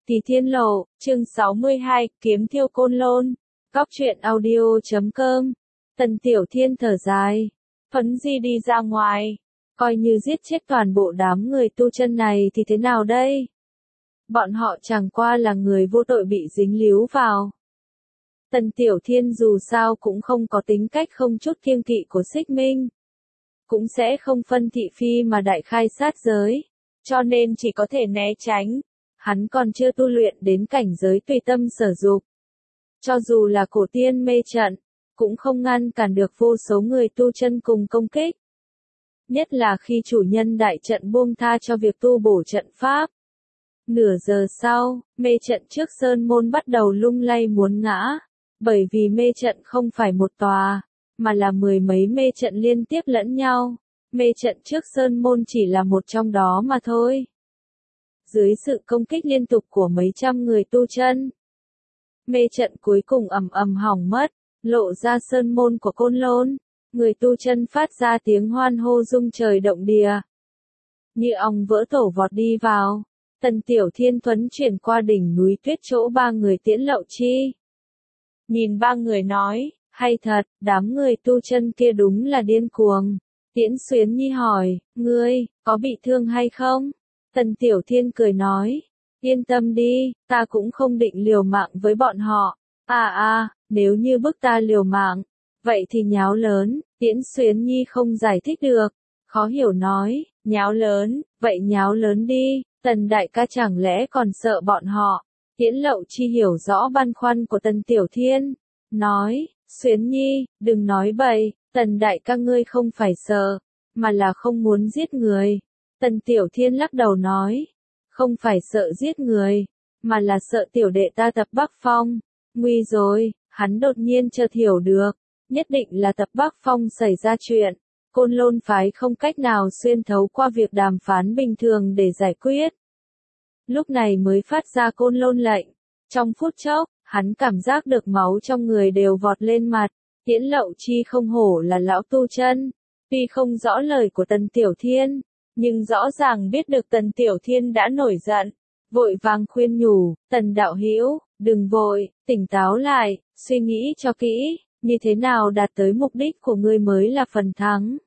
Tỷ Thiên Lộ, chương 62, Kiếm Thiêu Côn Lôn. Góc truyện audio.com. Tần Tiểu Thiên thở dài. Phấn Di đi ra ngoài. Coi như giết chết toàn bộ đám người tu chân này thì thế nào đây? Bọn họ chẳng qua là người vô tội bị dính líu vào. Tần Tiểu Thiên dù sao cũng không có tính cách không chút kiêng kỵ của Xích Minh. Cũng sẽ không phân thị phi mà đại khai sát giới. Cho nên chỉ có thể né tránh. Hắn còn chưa tu luyện đến cảnh giới tùy tâm sở dục. Cho dù là cổ tiên mê trận, cũng không ngăn cản được vô số người tu chân cùng công kích. Nhất là khi chủ nhân đại trận buông tha cho việc tu bổ trận pháp. Nửa giờ sau, mê trận trước sơn môn bắt đầu lung lay muốn ngã. Bởi vì mê trận không phải một tòa, mà là mười mấy mê trận liên tiếp lẫn nhau. Mê trận trước sơn môn chỉ là một trong đó mà thôi. Dưới sự công kích liên tục của mấy trăm người tu chân, mê trận cuối cùng ầm ầm hỏng mất, lộ ra sơn môn của Côn Lôn. Người tu chân phát ra tiếng hoan hô rung trời động địa. Như ong vỡ tổ vọt đi vào. Tần Tiểu Thiên thuấn chuyển qua đỉnh núi tuyết chỗ ba người Tiễn Lậu Chi. Nhìn ba người nói, hay thật, đám người tu chân kia đúng là điên cuồng. Tiễn Xuyến Nhi hỏi, ngươi, có bị thương hay không? Tần Tiểu Thiên cười nói, yên tâm đi, ta cũng không định liều mạng với bọn họ. Nếu như bức ta liều mạng, vậy thì nháo lớn. Tiễn Xuyến Nhi không giải thích được, khó hiểu nói, nháo lớn, vậy nháo lớn đi, Tần đại ca chẳng lẽ còn sợ bọn họ. Tiễn Lậu Chi hiểu rõ băn khoăn của Tần Tiểu Thiên, nói, Xuyến Nhi, đừng nói bậy, Tần đại ca ngươi không phải sợ, mà là không muốn giết người. Tần Tiểu Thiên lắc đầu nói, không phải sợ giết người, mà là sợ tiểu đệ ta tập Bắc Phong. Nguy rồi, hắn đột nhiên chợt hiểu được, nhất định là tập Bắc Phong xảy ra chuyện. Côn Lôn phái không cách nào xuyên thấu qua việc đàm phán bình thường để giải quyết. Lúc này mới phát ra Côn Lôn lệnh. Trong phút chốc, hắn cảm giác được máu trong người đều vọt lên mặt. Tiễn Lậu Chi không hổ là lão tu chân. Tuy không rõ lời của Tần Tiểu Thiên, nhưng rõ ràng biết được Tần Tiểu Thiên đã nổi giận. Vội vàng khuyên nhủ, Tần đạo hữu, đừng vội, tỉnh táo lại, suy nghĩ cho kỹ, như thế nào đạt tới mục đích của ngươi mới là phần thắng.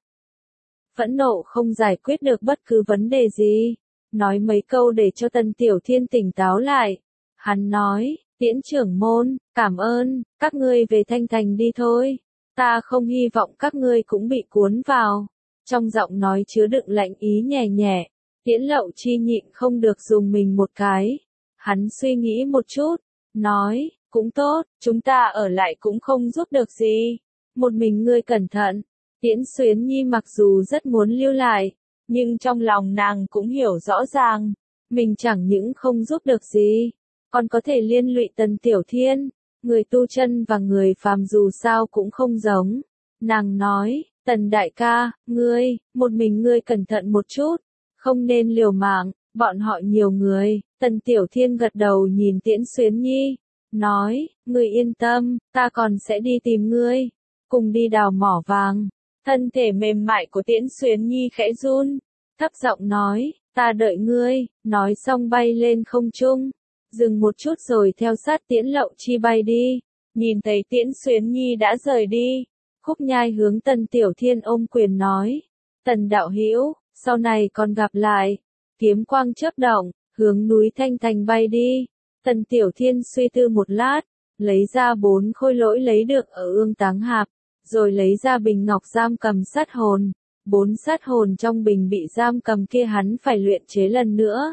Phẫn nộ không giải quyết được bất cứ vấn đề gì. Nói mấy câu để cho Tần Tiểu Thiên tỉnh táo lại. Hắn nói, Tiễn trưởng môn, cảm ơn, các ngươi về Thanh Thành đi thôi. Ta không hy vọng các ngươi cũng bị cuốn vào. Trong giọng nói chứa đựng lạnh ý nhẹ nhẹ. Tiễn Lậu Chi nhịn không được dùng mình một cái. Hắn suy nghĩ một chút, nói, cũng tốt, chúng ta ở lại cũng không giúp được gì. Một mình ngươi cẩn thận. Tiễn Xuyến Nhi mặc dù rất muốn lưu lại, nhưng trong lòng nàng cũng hiểu rõ ràng, mình chẳng những không giúp được gì, còn có thể liên lụy Tần Tiểu Thiên. Người tu chân và người phàm dù sao cũng không giống. Nàng nói, Tần đại ca, ngươi, một mình ngươi cẩn thận một chút, không nên liều mạng, bọn họ nhiều người. Tần Tiểu Thiên gật đầu nhìn Tiễn Xuyến Nhi, nói, ngươi yên tâm, ta còn sẽ đi tìm ngươi, cùng đi đào mỏ vàng. Thân thể mềm mại của Tiễn Xuyến Nhi khẽ run, thấp giọng nói, ta đợi ngươi, nói xong bay lên không trung, dừng một chút rồi theo sát Tiễn Lậu Chi bay đi. Nhìn thấy Tiễn Xuyến Nhi đã rời đi, Khúc Nhai hướng Tần Tiểu Thiên ôm quyền nói, Tần đạo hữu, sau này còn gặp lại. Kiếm quang chớp động, hướng núi Thanh Thành bay đi. Tần Tiểu Thiên suy tư một lát, lấy ra 4 khôi lỗi lấy được ở Ương Táng Hạp, rồi lấy ra bình ngọc giam cầm sát hồn. 4 sát hồn trong bình bị giam cầm kia hắn phải luyện chế lần nữa.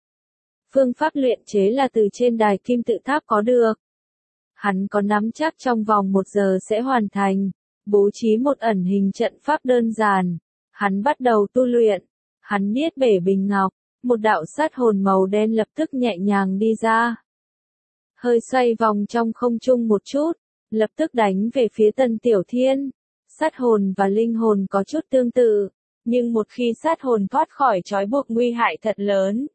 Phương pháp luyện chế là từ trên đài kim tự tháp có được. Hắn có nắm chắc trong vòng 1 giờ sẽ hoàn thành. Bố trí một ẩn hình trận pháp đơn giản. Hắn bắt đầu tu luyện. Hắn niết bể bình ngọc. Một đạo sát hồn màu đen lập tức nhẹ nhàng đi ra. Hơi xoay vòng trong không trung một chút. Lập tức đánh về phía Tần Tiểu Thiên. Sát hồn và linh hồn có chút tương tự. Nhưng một khi sát hồn thoát khỏi trói buộc nguy hại thật lớn.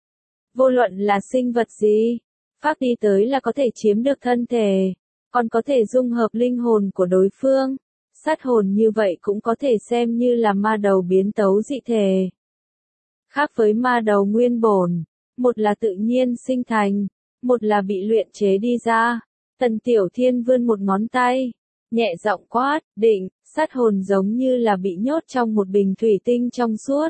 Vô luận là sinh vật gì, phát đi tới là có thể chiếm được thân thể, còn có thể dung hợp linh hồn của đối phương. Sát hồn như vậy cũng có thể xem như là ma đầu biến tấu dị thể. Khác với ma đầu nguyên bổn, một là tự nhiên sinh thành, một là bị luyện chế đi ra. Tần Tiểu Thiên vươn một ngón tay, nhẹ giọng quát, định, sát hồn giống như là bị nhốt trong một bình thủy tinh trong suốt.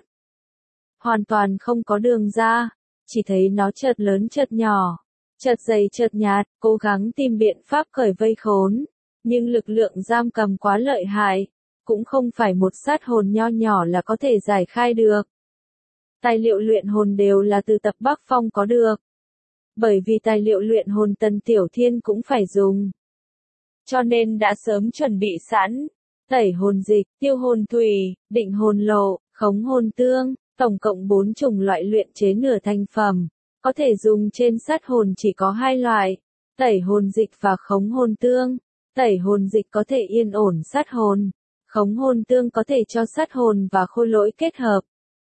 Hoàn toàn không có đường ra, chỉ thấy nó chợt lớn chợt nhỏ, chợt dày chợt nhạt, cố gắng tìm biện pháp cởi vây khốn. Nhưng lực lượng giam cầm quá lợi hại, cũng không phải một sát hồn nho nhỏ là có thể giải khai được. Tài liệu luyện hồn đều là từ Tập Bắc Phong có được. Bởi vì tài liệu luyện hồn Tần Tiểu Thiên cũng phải dùng. Cho nên đã sớm chuẩn bị sẵn. Tẩy hồn dịch, tiêu hồn thủy, định hồn lộ, khống hồn tương, tổng cộng 4 chủng loại luyện chế nửa thành phẩm. Có thể dùng trên sát hồn chỉ có 2 loại. Tẩy hồn dịch và khống hồn tương. Tẩy hồn dịch có thể yên ổn sát hồn. Khống hồn tương có thể cho sát hồn và khôi lỗi kết hợp.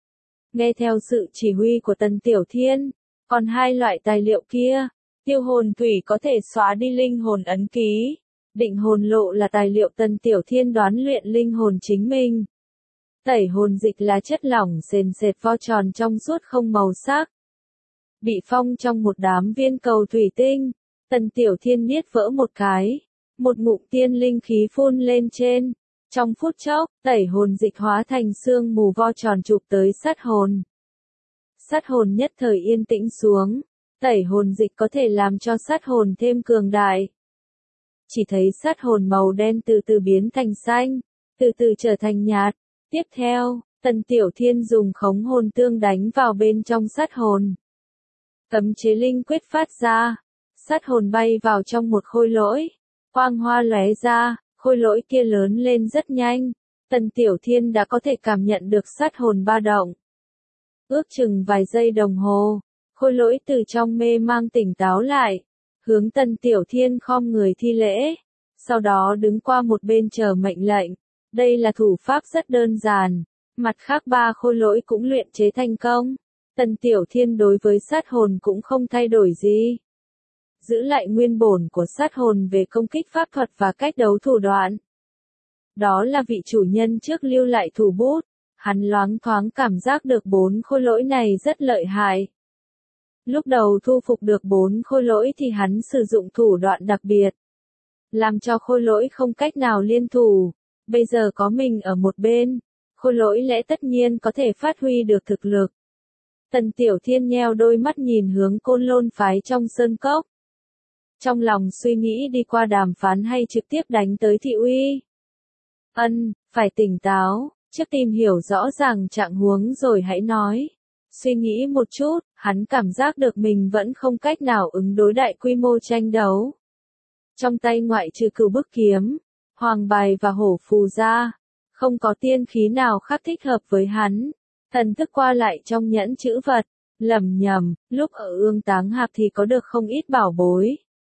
Nghe theo sự chỉ huy của Tần Tiểu Thiên, còn 2 loại tài liệu kia, tiêu hồn thủy có thể xóa đi linh hồn ấn ký, định hồn lộ là tài liệu Tần Tiểu Thiên đoán luyện linh hồn chính mình. Tẩy hồn dịch là chất lỏng sền sệt vo tròn trong suốt không màu sắc. Bị phong trong một đám viên cầu thủy tinh, Tần Tiểu Thiên niết vỡ một cái, một ngụm tiên linh khí phun lên trên. Trong phút chốc, tẩy hồn dịch hóa thành sương mù vo tròn chụp tới sát hồn. Sát hồn nhất thời yên tĩnh xuống, tẩy hồn dịch có thể làm cho sát hồn thêm cường đại. Chỉ thấy sát hồn màu đen từ từ biến thành xanh, từ từ trở thành nhạt. Tiếp theo, Tần Tiểu Thiên dùng khống hồn tương đánh vào bên trong sát hồn. Cấm chế linh quyết phát ra, sát hồn bay vào trong một khôi lỗi, quang hoa lóe ra. Khôi lỗi kia lớn lên rất nhanh, Tần Tiểu Thiên đã có thể cảm nhận được sát hồn ba động. Ước chừng vài giây đồng hồ, khôi lỗi từ trong mê mang tỉnh táo lại, hướng Tần Tiểu Thiên khom người thi lễ, sau đó đứng qua một bên chờ mệnh lệnh. Đây là thủ pháp rất đơn giản, mặt khác 3 khôi lỗi cũng luyện chế thành công. Tần Tiểu Thiên đối với sát hồn cũng không thay đổi gì. Giữ lại nguyên bổn của sát hồn về công kích pháp thuật và cách đấu thủ đoạn. Đó là vị chủ nhân trước lưu lại thủ bút, hắn loáng thoáng cảm giác được 4 khôi lỗi này rất lợi hại. Lúc đầu thu phục được 4 khôi lỗi thì hắn sử dụng thủ đoạn đặc biệt, làm cho khôi lỗi không cách nào liên thủ. Bây giờ có mình ở một bên, khôi lỗi lẽ tất nhiên có thể phát huy được thực lực. Tần Tiểu Thiên nheo đôi mắt nhìn hướng Côn Lôn phái trong sơn cốc. Trong lòng suy nghĩ đi qua đàm phán hay trực tiếp đánh tới thị uy. Phải tỉnh táo, trước tìm hiểu rõ ràng trạng huống rồi hãy nói. Suy nghĩ một chút, hắn cảm giác được mình vẫn không cách nào ứng đối đại quy mô tranh đấu. Trong tay ngoại trừ cửu bức kiếm, hoàng bài và hổ phù ra, không có tiên khí nào khác thích hợp với hắn. Thần thức qua lại trong nhẫn chữ vật, lẩm nhẩm, lúc ở Ương Táng Hạp thì có được không ít bảo bối.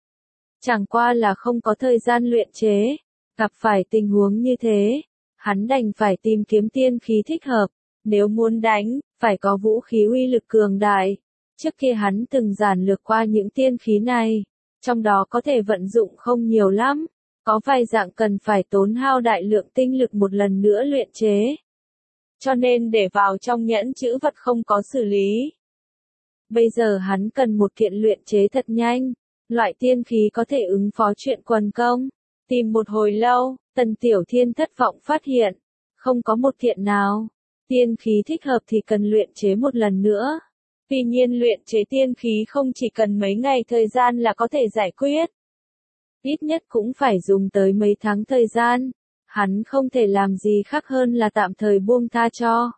Chẳng qua là không có thời gian luyện chế, gặp phải tình huống như thế, hắn đành phải tìm kiếm tiên khí thích hợp, nếu muốn đánh, phải có vũ khí uy lực cường đại. Trước kia hắn từng giản lược qua những tiên khí này, trong đó có thể vận dụng không nhiều lắm, có vài dạng cần phải tốn hao đại lượng tinh lực một lần nữa luyện chế. Cho nên để vào trong nhẫn chữ vật không có xử lý. Bây giờ hắn cần một kiện luyện chế thật nhanh. Loại tiên khí có thể ứng phó chuyện quần công. Tìm một hồi lâu, Tần Tiểu Thiên thất vọng phát hiện, không có một kiện nào. Tiên khí thích hợp thì cần luyện chế một lần nữa. Tuy nhiên luyện chế tiên khí không chỉ cần mấy ngày thời gian là có thể giải quyết. Ít nhất cũng phải dùng tới mấy tháng thời gian. Hắn không thể làm gì khác hơn là tạm thời buông tha cho.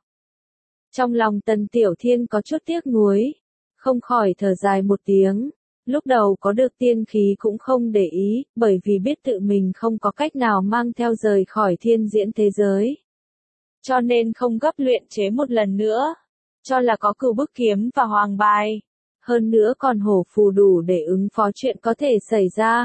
Trong lòng Tần Tiểu Thiên có chút tiếc nuối, không khỏi thở dài một tiếng. Lúc đầu có được tiên khí cũng không để ý, bởi vì biết tự mình không có cách nào mang theo rời khỏi thiên diễn thế giới. Cho nên không gấp luyện chế một lần nữa, cho là có cửu bức kiếm và hoàng bài. Hơn nữa còn hổ phù đủ để ứng phó chuyện có thể xảy ra.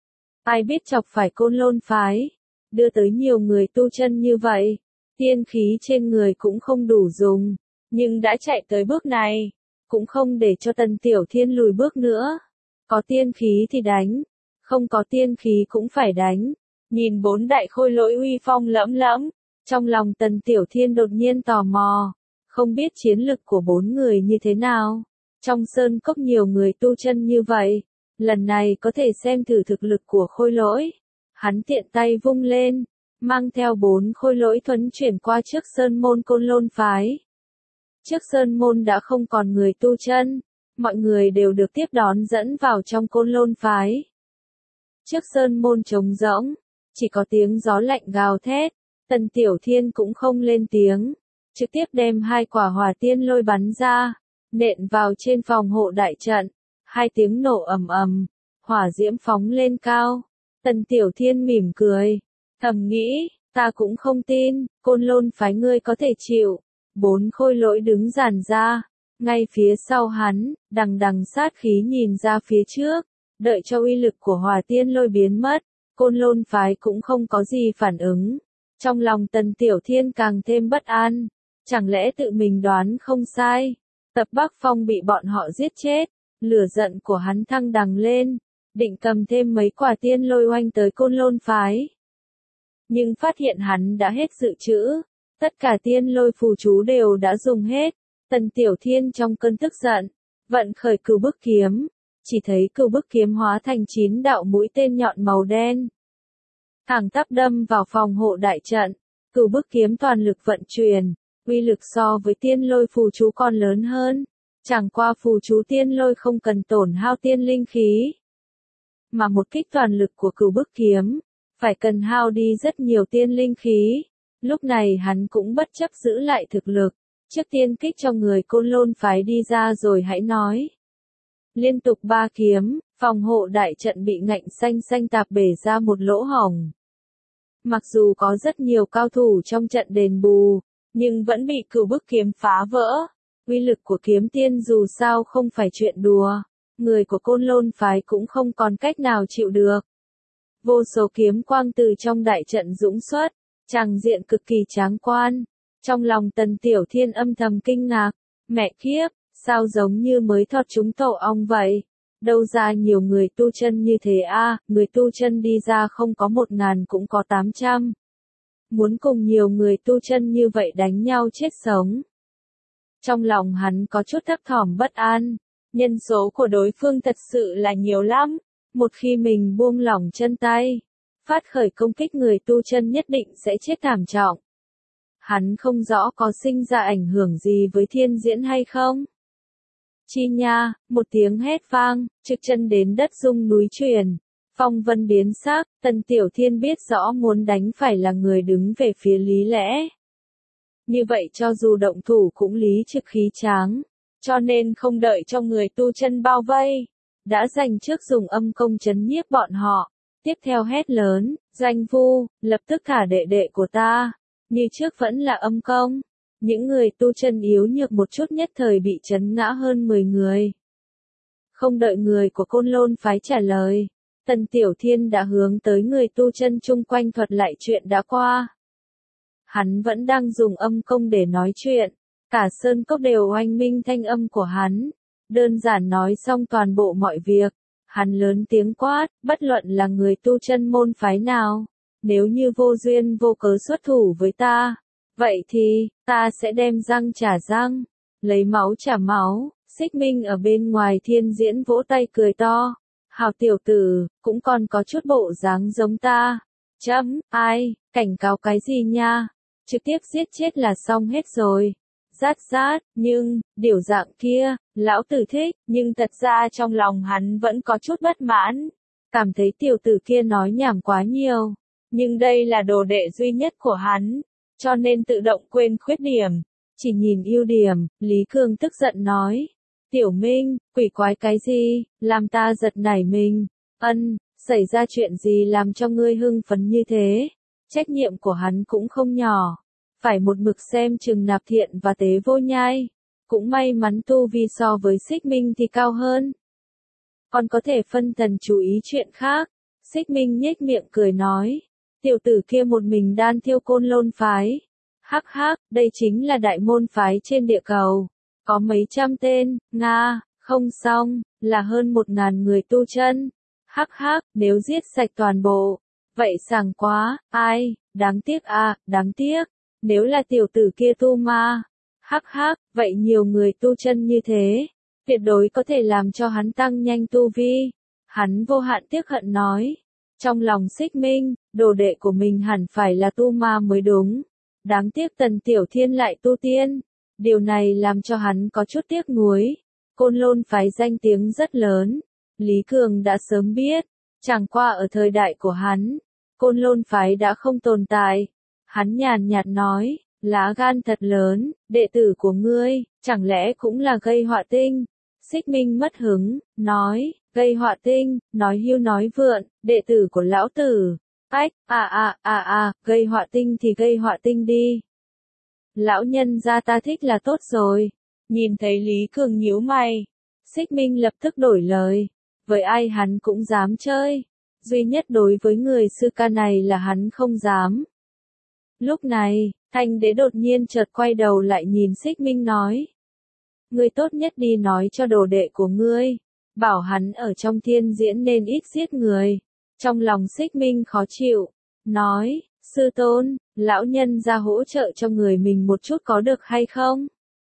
Ai biết chọc phải Côn Lôn phái, đưa tới nhiều người tu chân như vậy, tiên khí trên người cũng không đủ dùng, nhưng đã chạy tới bước này, cũng không để cho Tần Tiểu Thiên lùi bước nữa. Có tiên khí thì đánh, không có tiên khí cũng phải đánh. Nhìn 4 đại khôi lỗi uy phong lẫm lẫm, trong lòng Tần Tiểu Thiên đột nhiên tò mò, không biết chiến lực của 4 người như thế nào. Trong sơn cốc nhiều người tu chân như vậy, lần này có thể xem thử thực lực của khôi lỗi. Hắn tiện tay vung lên, mang theo 4 khôi lỗi thuấn chuyển qua trước sơn môn Côn Lôn phái. Trước sơn môn đã không còn người tu chân, mọi người đều được tiếp đón dẫn vào trong Côn Lôn phái. Trước sơn môn trống rỗng, chỉ có tiếng gió lạnh gào thét, Tần Tiểu Thiên cũng không lên tiếng, trực tiếp đem 2 quả hỏa tiên lôi bắn ra, nện vào trên phòng hộ đại trận, 2 tiếng nổ ầm ầm, hỏa diễm phóng lên cao. Tần Tiểu Thiên mỉm cười, thầm nghĩ, ta cũng không tin, Côn Lôn phái ngươi có thể chịu. 4 khôi lỗi đứng dàn ra, ngay phía sau hắn, đằng đằng sát khí nhìn ra phía trước, đợi cho uy lực của hỏa tiên lôi biến mất, Côn Lôn phái cũng không có gì phản ứng. Trong lòng Tần Tiểu Thiên càng thêm bất an, chẳng lẽ tự mình đoán không sai, Tập Bắc Phong bị bọn họ giết chết, lửa giận của hắn thăng đằng lên, định cầm thêm mấy quả tiên lôi oanh tới Côn Lôn phái. Nhưng phát hiện hắn đã hết dự trữ, tất cả tiên lôi phù chú đều đã dùng hết, Tần Tiểu Thiên trong cơn tức giận, vận khởi Cửu Bức kiếm, chỉ thấy Cửu Bức kiếm hóa thành 9 đạo mũi tên nhọn màu đen. Thẳng tắp đâm vào phòng hộ đại trận, Cửu Bức kiếm toàn lực vận chuyển, uy lực so với tiên lôi phù chú còn lớn hơn, chẳng qua phù chú tiên lôi không cần tổn hao tiên linh khí. Mà một kích toàn lực của Cửu Bức kiếm, phải cần hao đi rất nhiều tiên linh khí. Lúc này hắn cũng bất chấp giữ lại thực lực, trước tiên kích cho người Côn Lôn phái đi ra rồi hãy nói. Liên tục 3 kiếm, phòng hộ đại trận bị ngạnh xanh xanh tạp bể ra một lỗ hổng. Mặc dù có rất nhiều cao thủ trong trận đền bù, nhưng vẫn bị Cửu Bức kiếm phá vỡ. Uy lực của kiếm tiên dù sao không phải chuyện đùa, người của Côn Lôn phái cũng không còn cách nào chịu được. Vô số kiếm quang từ trong đại trận dũng xuất, tràng diện cực kỳ tráng quan. Trong lòng Tần Tiểu Thiên âm thầm kinh ngạc, mẹ kiếp, sao giống như mới thọt trúng tổ ong vậy? Đâu ra nhiều người tu chân như thế a, người tu chân đi ra không có 1000 cũng có 800. Muốn cùng nhiều người tu chân như vậy đánh nhau chết sống. Trong lòng hắn có chút thấp thỏm bất an, nhân số của đối phương thật sự là nhiều lắm, một khi mình buông lỏng chân tay, phát khởi công kích người tu chân nhất định sẽ chết thảm trọng. Hắn không rõ có sinh ra ảnh hưởng gì với thiên diễn hay không. Chi nha, một tiếng hét vang, trực chân đến đất rung núi chuyển. Phong vân biến sắc, Tần Tiểu Thiên biết rõ muốn đánh phải là người đứng về phía lý lẽ. Như vậy cho dù động thủ cũng lý trực khí tráng, cho nên không đợi cho người tu chân bao vây, đã dành trước dùng âm công trấn nhiếp bọn họ. Tiếp theo hét lớn, Doanh Vu, lập tức thả đệ đệ của ta. Như trước vẫn là âm công. Những người tu chân yếu nhược một chút nhất thời bị trấn ngã hơn 10 người. Không đợi người của Côn Lôn phái trả lời, Tần Tiểu Thiên đã hướng tới người tu chân chung quanh thuật lại chuyện đã qua. Hắn vẫn đang dùng âm công để nói chuyện, cả sơn cốc đều oanh minh thanh âm của hắn. Đơn giản nói xong toàn bộ mọi việc, hắn lớn tiếng quát, bất luận là người tu chân môn phái nào, nếu như vô duyên vô cớ xuất thủ với ta, vậy thì, ta sẽ đem răng trả răng, lấy máu trả máu. Xích Minh ở bên ngoài thiên diễn vỗ tay cười to, hào tiểu tử, cũng còn có chút bộ dáng giống ta. Ai, cảnh cáo cái gì nha, trực tiếp giết chết là xong hết rồi. Rát, nhưng, điều dạng kia, lão tử thích, nhưng thật ra trong lòng hắn vẫn có chút bất mãn. Cảm thấy tiểu tử kia nói nhảm quá nhiều, nhưng đây là đồ đệ duy nhất của hắn, cho nên tự động quên khuyết điểm, chỉ nhìn ưu điểm. Lý Cương tức giận nói, Tiểu Minh, quỷ quái cái gì, làm ta giật nảy mình. Xảy ra chuyện gì làm cho ngươi hưng phấn như thế? Trách nhiệm của hắn cũng không nhỏ, phải một mực xem chừng Nạp Thiện và Tế Vô Nhai. Cũng may mắn tu vi so với Xích Minh thì cao hơn, còn có thể phân thần chú ý chuyện khác. Xích Minh nhếch miệng cười nói, tiểu tử kia một mình đan thiêu Côn Lôn phái. Hắc, đây chính là đại môn phái trên địa cầu, có mấy trăm tên, Nga, không xong, là hơn 1000 người tu chân. Hắc, nếu giết sạch toàn bộ, vậy sảng quá, ai, đáng tiếc đáng tiếc, nếu là tiểu tử kia tu ma. Hắc, vậy nhiều người tu chân như thế, tuyệt đối có thể làm cho hắn tăng nhanh tu vi. Hắn vô hạn tiếc hận nói. Trong lòng Xích Minh, đồ đệ của mình hẳn phải là tu ma mới đúng. Đáng tiếc Tần Tiểu Thiên lại tu tiên. Điều này làm cho hắn có chút tiếc nuối. Côn Lôn phái danh tiếng rất lớn. Lý Cường đã sớm biết. Chẳng qua ở thời đại của hắn, Côn Lôn phái đã không tồn tại. Hắn nhàn nhạt nói, lá gan thật lớn, đệ tử của ngươi, chẳng lẽ cũng là gây họa tinh? Xích Minh mất hứng, nói, gây họa tinh, nói hưu nói vượn, đệ tử của lão tử. Ách, gây họa tinh thì gây họa tinh đi. Lão nhân gia ta thích là tốt rồi. Nhìn thấy Lý Cường nhíu mày, Xích Minh lập tức đổi lời. Với ai hắn cũng dám chơi. Duy nhất đối với người sư ca này là hắn không dám. Lúc này, Thanh Đế đột nhiên chợt quay đầu lại nhìn Xích Minh nói. Ngươi tốt nhất đi nói cho đồ đệ của ngươi. Bảo hắn ở trong thiên diễn nên ít giết người. Trong lòng Xích Minh khó chịu. Nói, sư tôn, lão nhân ra hỗ trợ cho người mình một chút có được hay không?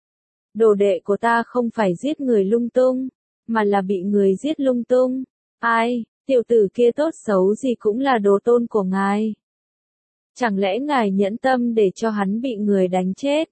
Đồ đệ của ta không phải giết người lung tung, mà là bị người giết lung tung. Ai, tiểu tử kia tốt xấu gì cũng là đồ tôn của ngài. Chẳng lẽ ngài nhẫn tâm để cho hắn bị người đánh chết?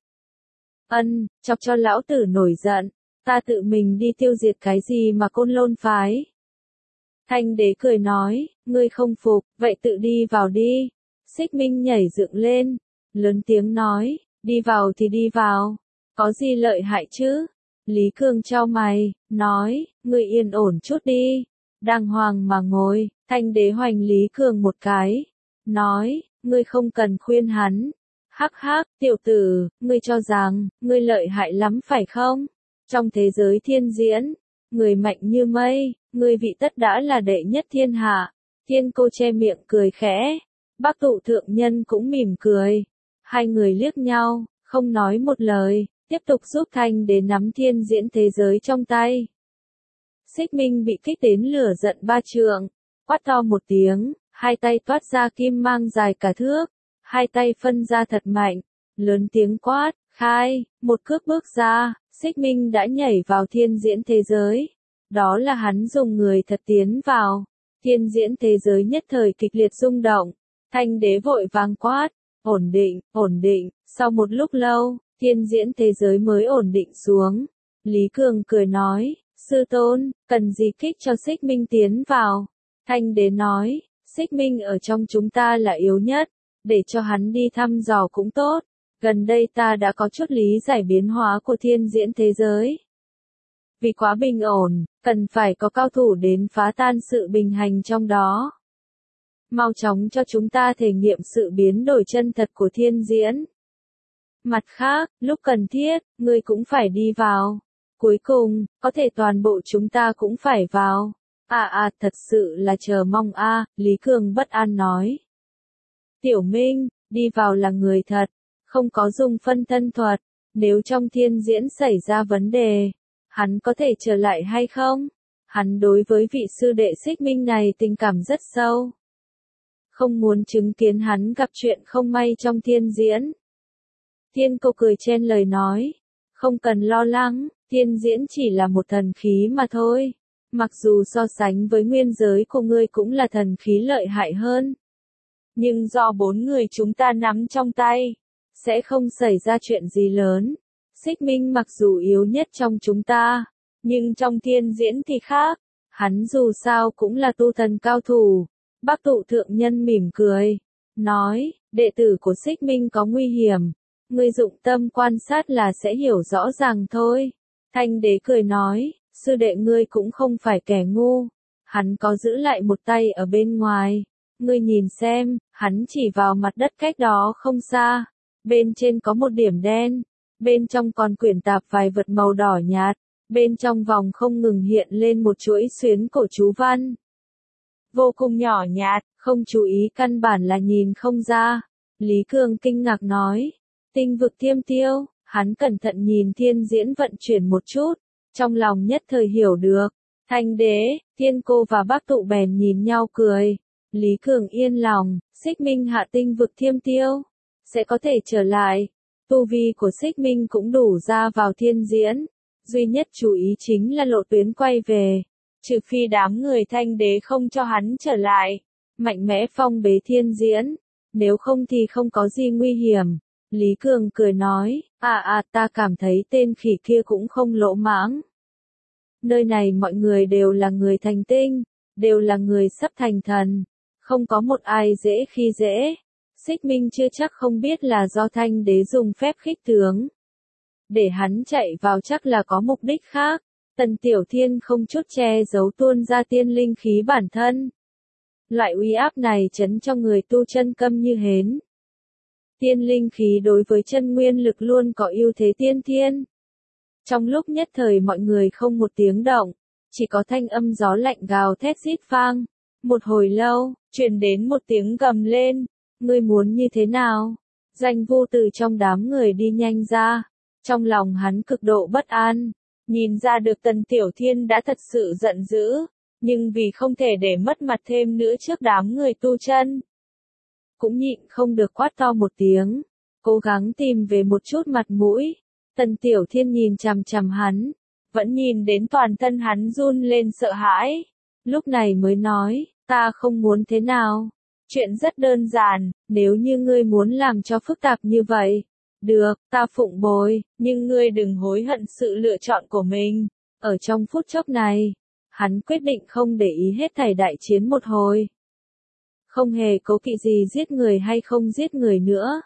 Chọc cho lão tử nổi giận, ta tự mình đi tiêu diệt cái gì mà Côn Lôn phái. Thanh Đế cười nói, ngươi không phục, vậy tự đi vào đi. Xích Minh nhảy dựng lên, lớn tiếng nói, đi vào thì đi vào, có gì lợi hại chứ? Lý Cường chau mày, nói, ngươi yên ổn chút đi, đàng hoàng mà ngồi. Thanh Đế hoành Lý Cường một cái, nói, ngươi không cần khuyên hắn. Hắc hắc, tiểu tử, ngươi cho rằng, ngươi lợi hại lắm phải không? Trong thế giới thiên diễn, người mạnh như mây, ngươi vị tất đã là đệ nhất thiên hạ. Thiên Cô che miệng cười khẽ, Bắc Tụ thượng nhân cũng mỉm cười. Hai người liếc nhau, không nói một lời, tiếp tục giúp Thanh Đế nắm thiên diễn thế giới trong tay. Xích Minh bị kích đến lửa giận ba trượng, quát to một tiếng, hai tay toát ra kim mang dài cả thước, hai tay phân ra thật mạnh, lớn tiếng quát, khai, một cước bước ra, Xích Minh đã nhảy vào thiên diễn thế giới. Đó là hắn dùng người thật tiến vào. Thiên diễn thế giới nhất thời kịch liệt rung động. Thanh Đế vội vàng quát, ổn định, sau một lúc lâu, thiên diễn thế giới mới ổn định xuống. Lý Cường cười nói, sư tôn, cần gì kích cho Xích Minh tiến vào? Thanh Đế nói, Xích Minh ở trong chúng ta là yếu nhất, để cho hắn đi thăm dò cũng tốt. Gần đây ta đã có chút lý giải biến hóa của thiên diễn thế giới. Vì quá bình ổn, cần phải có cao thủ đến phá tan sự bình hành trong đó. Mau chóng cho chúng ta thể nghiệm sự biến đổi chân thật của thiên diễn. Mặt khác, lúc cần thiết, ngươi cũng phải đi vào. Cuối cùng, có thể toàn bộ chúng ta cũng phải vào. Thật sự là chờ mong Lý Cường bất an nói. Tiểu Minh, đi vào là người thật, không có dùng phân thân thuật. Nếu trong thiên diễn xảy ra vấn đề, hắn có thể trở lại hay không? Hắn đối với vị sư đệ Xích Minh này tình cảm rất sâu. Không muốn chứng kiến hắn gặp chuyện không may trong thiên diễn. Thiên Cô cười chen lời nói. Không cần lo lắng, thiên diễn chỉ là một thần khí mà thôi. Mặc dù so sánh với nguyên giới của ngươi cũng là thần khí lợi hại hơn. Nhưng do 4 người chúng ta nắm trong tay, sẽ không xảy ra chuyện gì lớn. Xích Minh mặc dù yếu nhất trong chúng ta, nhưng trong thiên diễn thì khác. Hắn dù sao cũng là tu thần cao thủ. Bắc Tụ thượng nhân mỉm cười, nói, đệ tử của Xích Minh có nguy hiểm. Ngươi dụng tâm quan sát là sẽ hiểu rõ ràng thôi. Thanh Đế cười nói, sư đệ ngươi cũng không phải kẻ ngu. Hắn có giữ lại một tay ở bên ngoài. Ngươi nhìn xem, hắn chỉ vào mặt đất cách đó không xa. Bên trên có một điểm đen. Bên trong còn quyển tạp vài vật màu đỏ nhạt. Bên trong vòng không ngừng hiện lên một chuỗi xuyến cổ chú văn. Vô cùng nhỏ nhạt, không chú ý căn bản là nhìn không ra. Lý Cường kinh ngạc nói. Tinh vực Thiêm Tiêu, hắn cẩn thận nhìn thiên diễn vận chuyển một chút. Trong lòng nhất thời hiểu được. Thanh Đế, Thiên Cô và Bắc Tụ bèn nhìn nhau cười. Lý Cường yên lòng, Xích Minh hạ tinh vực Thiêm Tiêu. Sẽ có thể trở lại. Tu vi của Xích Minh cũng đủ ra vào thiên diễn. duy nhất chú ý chính là lộ tuyến quay về, trừ phi đám người Thanh Đế không cho hắn trở lại, mạnh mẽ phong bế thiên diễn, nếu không thì không có gì nguy hiểm. Lý Cường cười nói, ta cảm thấy tên khỉ kia cũng không lỗ mãng. Nơi này mọi người đều là người thành tinh, đều là người sắp thành thần, không có một ai dễ khi dễ. Xích Minh chưa chắc không biết là do Thanh Đế dùng phép khích tướng. Để hắn chạy vào chắc là có mục đích khác. Tần Tiểu Thiên không chút che giấu tuôn ra tiên linh khí bản thân. Loại uy áp này chấn cho người tu chân câm như hến. Tiên linh khí đối với chân nguyên lực luôn có ưu thế tiên thiên. Trong lúc nhất thời mọi người không một tiếng động, chỉ có thanh âm gió lạnh gào thét rít vang. Một hồi lâu, truyền đến một tiếng gầm lên, ngươi muốn như thế nào? Doanh Vô từ trong đám người đi nhanh ra, trong lòng hắn cực độ bất an, nhìn ra được Tần Tiểu Thiên đã thật sự giận dữ, nhưng vì không thể để mất mặt thêm nữa trước đám người tu chân, cũng nhịn không được quát to một tiếng, cố gắng tìm về một chút mặt mũi. Tần Tiểu Thiên nhìn chằm chằm hắn, vẫn nhìn đến toàn thân hắn run lên sợ hãi, lúc này mới nói, ta không muốn thế nào. Chuyện rất đơn giản, nếu như ngươi muốn làm cho phức tạp như vậy, được, ta phụng bồi, nhưng ngươi đừng hối hận sự lựa chọn của mình. Ở trong phút chốc này, hắn quyết định không để ý hết thảy đại chiến một hồi. Không hề cố kỵ gì giết người hay không giết người nữa.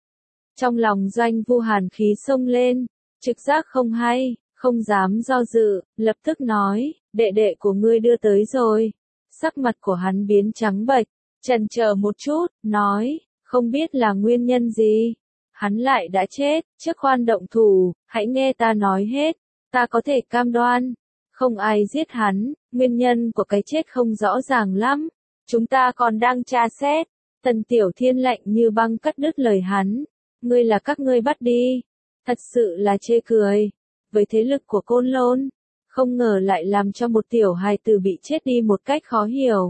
Trong lòng Doanh Vô hàn khí xông lên, trực giác không hay, không dám do dự, lập tức nói, đệ đệ của ngươi đưa tới rồi. Sắc mặt của hắn biến trắng bệch, chần chờ một chút, nói, không biết là nguyên nhân gì. Hắn lại đã chết, trước khoan động thủ, hãy nghe ta nói hết, ta có thể cam đoan, không ai giết hắn, nguyên nhân của cái chết không rõ ràng lắm, chúng ta còn đang tra xét. Tần Tiểu Thiên lạnh như băng cắt đứt lời hắn, ngươi là các ngươi bắt đi, thật sự là chê cười, với thế lực của Côn Lôn, không ngờ lại làm cho một tiểu hài tử bị chết đi một cách khó hiểu.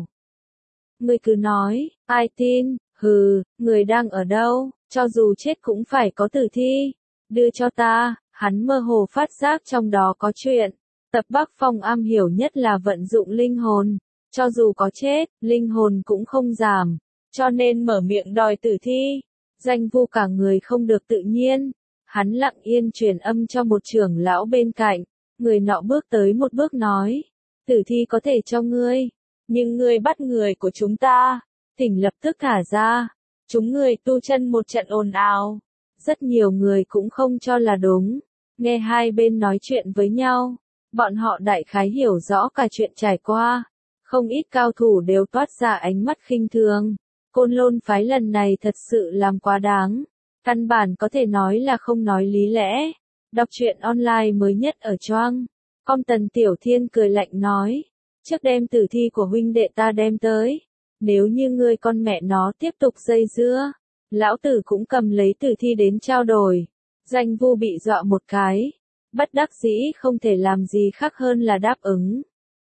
Ngươi cứ nói, ai tin, hừ, người đang ở đâu, cho dù chết cũng phải có tử thi, đưa cho ta. Hắn mơ hồ phát giác trong đó có chuyện. Tập Bắc Phong am hiểu nhất là vận dụng linh hồn, cho dù có chết, linh hồn cũng không giảm, cho nên mở miệng đòi tử thi. Doanh Vô cả người không được tự nhiên, hắn lặng yên truyền âm cho một trưởng lão bên cạnh, người nọ bước tới một bước nói, tử thi có thể cho ngươi, nhưng ngươi bắt người của chúng ta, thỉnh lập tức thả ra. Chúng người tu chân một trận ồn ào, rất nhiều người cũng không cho là đúng, nghe hai bên nói chuyện với nhau, bọn họ đại khái hiểu rõ cả chuyện trải qua, không ít cao thủ đều toát ra ánh mắt khinh thường. Côn Lôn phái lần này thật sự làm quá đáng, căn bản có thể nói là không nói lý lẽ. Đọc truyện online mới nhất ở Choang. Tần Tiểu Thiên cười lạnh nói, trước đem tử thi của huynh đệ ta đem tới, nếu như ngươi con mẹ nó tiếp tục dây dưa, lão tử cũng cầm lấy tử thi đến trao đổi. Doanh Vô bị dọa một cái, bất đắc dĩ không thể làm gì khác hơn là đáp ứng.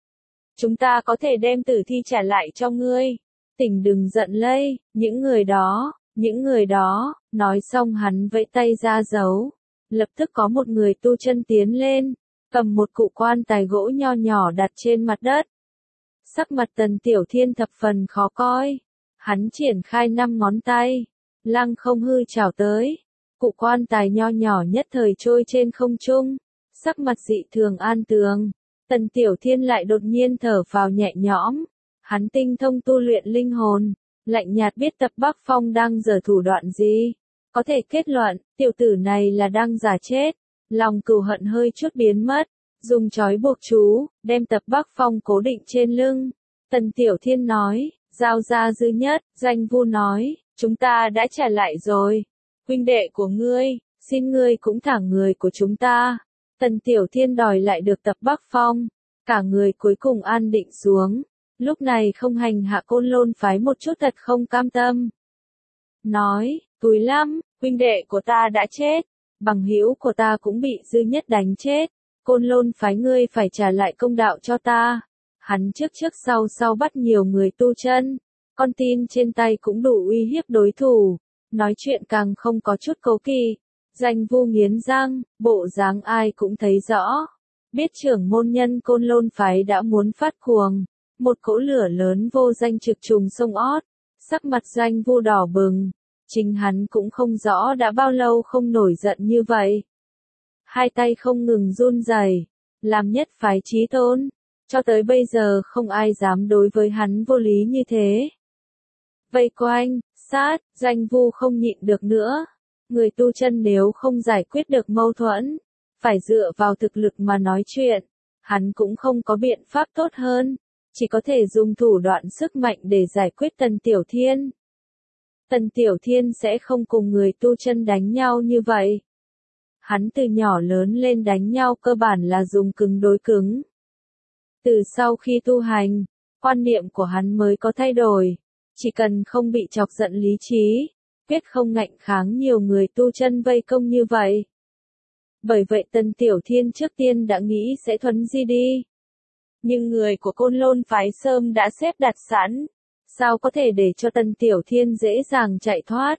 Chúng ta có thể đem tử thi trả lại cho ngươi, tỉnh đừng giận lây, những người đó, nói xong hắn vẫy tay ra dấu, lập tức có một người tu chân tiến lên, cầm một cụ quan tài gỗ nho nhỏ đặt trên mặt đất. Sắc mặt Tần Tiểu Thiên thập phần khó coi, hắn triển khai 5 ngón tay, lăng không hư chảo tới, cụ quan tài nho nhỏ nhất thời trôi trên không trung, sắc mặt dị thường an tường. Tần Tiểu Thiên lại đột nhiên thở phào nhẹ nhõm, hắn tinh thông tu luyện linh hồn, lạnh nhạt biết Tập Bắc Phong đang giở thủ đoạn gì, có thể kết luận, tiểu tử này là đang giả chết, lòng cừu hận hơi chút biến mất, dùng trói buộc chú, đem Tập Bắc Phong cố định trên lưng. Tần Tiểu Thiên nói, giao ra dư nhất. Doanh Vô nói, chúng ta đã trả lại rồi, huynh đệ của ngươi, xin ngươi cũng thả người của chúng ta. Tần Tiểu Thiên đòi lại được Tập Bắc Phong, cả người cuối cùng an định xuống, lúc này không hành hạ Côn Lôn phái một chút thật không cam tâm. Nói, túi lắm, huynh đệ của ta đã chết, bằng hữu của ta cũng bị dư nhất đánh chết, Côn Lôn phái ngươi phải trả lại công đạo cho ta. Hắn trước sau bắt nhiều người tu chân, con tin trên tay cũng đủ uy hiếp đối thủ, nói chuyện càng không có chút cố kỵ. Doanh Vu nghiến răng, bộ dáng ai cũng thấy rõ. Biết trưởng môn nhân Côn Lôn phái đã muốn phát cuồng. Một cỗ lửa lớn vô danh trực trùng sông ót. Sắc mặt Doanh Vu đỏ bừng. Chính hắn cũng không rõ đã bao lâu không nổi giận như vậy. Hai tay không ngừng run rẩy, làm nhất phái chí tôn. Cho tới bây giờ không ai dám đối với hắn vô lý như thế. Vây quanh, sát, Doanh Vu không nhịn được nữa. Người tu chân nếu không giải quyết được mâu thuẫn, phải dựa vào thực lực mà nói chuyện. Hắn cũng không có biện pháp tốt hơn, chỉ có thể dùng thủ đoạn sức mạnh để giải quyết Tần Tiểu Thiên. Tần Tiểu Thiên sẽ không cùng người tu chân đánh nhau như vậy. Hắn từ nhỏ lớn lên đánh nhau cơ bản là dùng cứng đối cứng. Từ sau khi tu hành, quan niệm của hắn mới có thay đổi. Chỉ cần không bị chọc giận lý trí, quyết không ngạnh kháng nhiều người tu chân vây công như vậy. Bởi vậy Tần Tiểu Thiên trước tiên đã nghĩ sẽ thuấn di đi. Nhưng người của Côn Lôn phái sớm đã xếp đặt sẵn. Sao có thể để cho Tần Tiểu Thiên dễ dàng chạy thoát?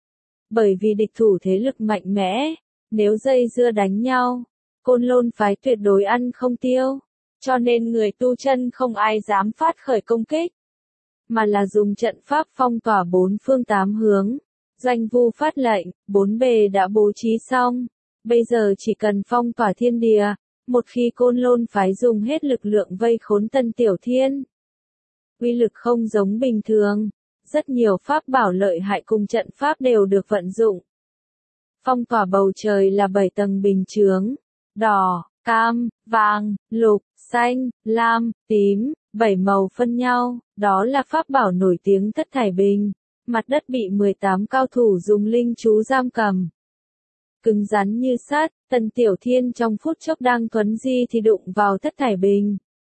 Bởi vì địch thủ thế lực mạnh mẽ, nếu dây dưa đánh nhau, Côn Lôn phái tuyệt đối ăn không tiêu. Cho nên người tu chân không ai dám phát khởi công kích, mà là dùng trận pháp phong tỏa bốn phương tám hướng. Doanh Vu phát lệnh, bốn bề đã bố trí xong, bây giờ chỉ cần phong tỏa thiên địa. Một khi Côn Lôn phái dùng hết lực lượng vây khốn Tần Tiểu Thiên, uy lực không giống bình thường, rất nhiều pháp bảo lợi hại cùng trận pháp đều được vận dụng. Phong tỏa bầu trời là 7 tầng bình chướng, đỏ, cam, vàng, lục, xanh, lam, tím, 7 màu phân nhau, đó là pháp bảo nổi tiếng Thất Thải Bình. Mặt đất bị 18 cao thủ dùng linh chú giam cầm. Cứng rắn như sắt, Tần Tiểu Thiên trong phút chốc đang thuấn di thì đụng vào Thất Thải Bình.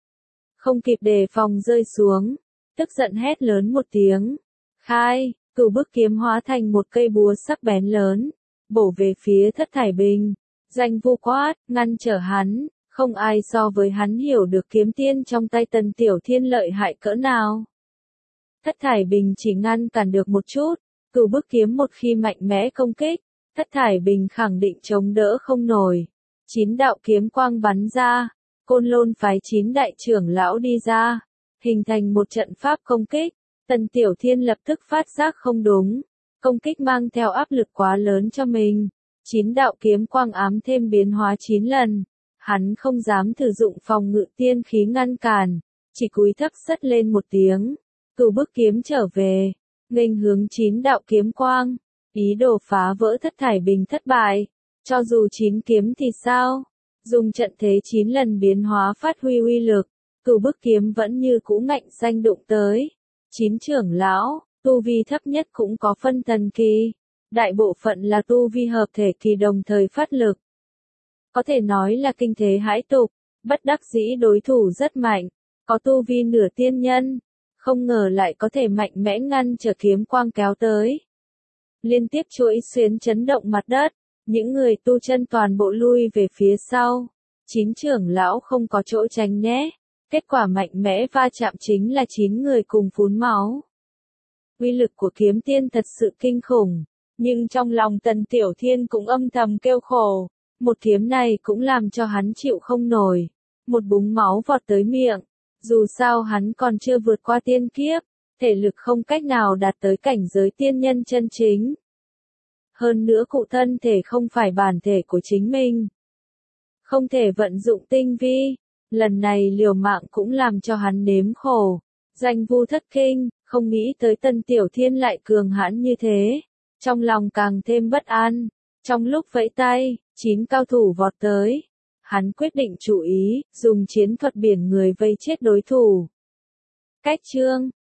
Không kịp đề phòng rơi xuống, tức giận hét lớn một tiếng. Khai, Cửu Bức kiếm hóa thành một cây búa sắc bén lớn, bổ về phía Thất Thải Bình. Doanh Vu quát, ngăn trở hắn, không ai so với hắn hiểu được kiếm tiên trong tay Tần Tiểu Thiên lợi hại cỡ nào. Thất Thải Bình chỉ ngăn cản được một chút, Cửu Bức kiếm một khi mạnh mẽ công kích, Thất Thải Bình khẳng định chống đỡ không nổi. 9 đạo kiếm quang bắn ra, Côn Lôn phái 9 đại trưởng lão đi ra, hình thành một trận pháp công kích. Tần Tiểu Thiên lập tức phát giác không đúng, công kích mang theo áp lực quá lớn cho mình. 9 đạo kiếm quang ám thêm biến hóa 9 lần, hắn không dám thử dụng phòng ngự tiên khí ngăn cản, chỉ cúi thấp sất lên một tiếng. Cửu Bức kiếm trở về, nghênh hướng 9 đạo kiếm quang, ý đồ phá vỡ Thất Thải Bình thất bại. Cho dù 9 kiếm thì sao? Dùng trận thế 9 lần biến hóa phát huy uy lực, Cửu Bức kiếm vẫn như cũ ngạnh xanh đụng tới. 9 trưởng lão, tu vi thấp nhất cũng có phân thần kỳ, đại bộ phận là tu vi hợp thể kỳ đồng thời phát lực. Có thể nói là kinh thế hãi tục, bất đắc dĩ đối thủ rất mạnh, có tu vi nửa tiên nhân, không ngờ lại có thể mạnh mẽ ngăn trở kiếm quang kéo tới. Liên tiếp chuỗi xuyến chấn động mặt đất, những người tu chân toàn bộ lui về phía sau. 9 trưởng lão không có chỗ tránh né, kết quả mạnh mẽ va chạm chính là 9 người cùng phun máu. Uy lực của kiếm tiên thật sự kinh khủng, nhưng trong lòng Tần Tiểu Thiên cũng âm thầm kêu khổ, một kiếm này cũng làm cho hắn chịu không nổi. Một búng máu vọt tới miệng, dù sao hắn còn chưa vượt qua tiên kiếp, thể lực không cách nào đạt tới cảnh giới tiên nhân chân chính. Hơn nữa cụ thân thể không phải bản thể của chính mình, không thể vận dụng tinh vi, lần này liều mạng cũng làm cho hắn nếm khổ. Doanh Vu thất kinh, không nghĩ tới Tần Tiểu Thiên lại cường hãn như thế, trong lòng càng thêm bất an. Trong lúc vẫy tay, 9 cao thủ vọt tới, hắn quyết định chú ý, dùng chiến thuật biển người vây chết đối thủ. Cách chương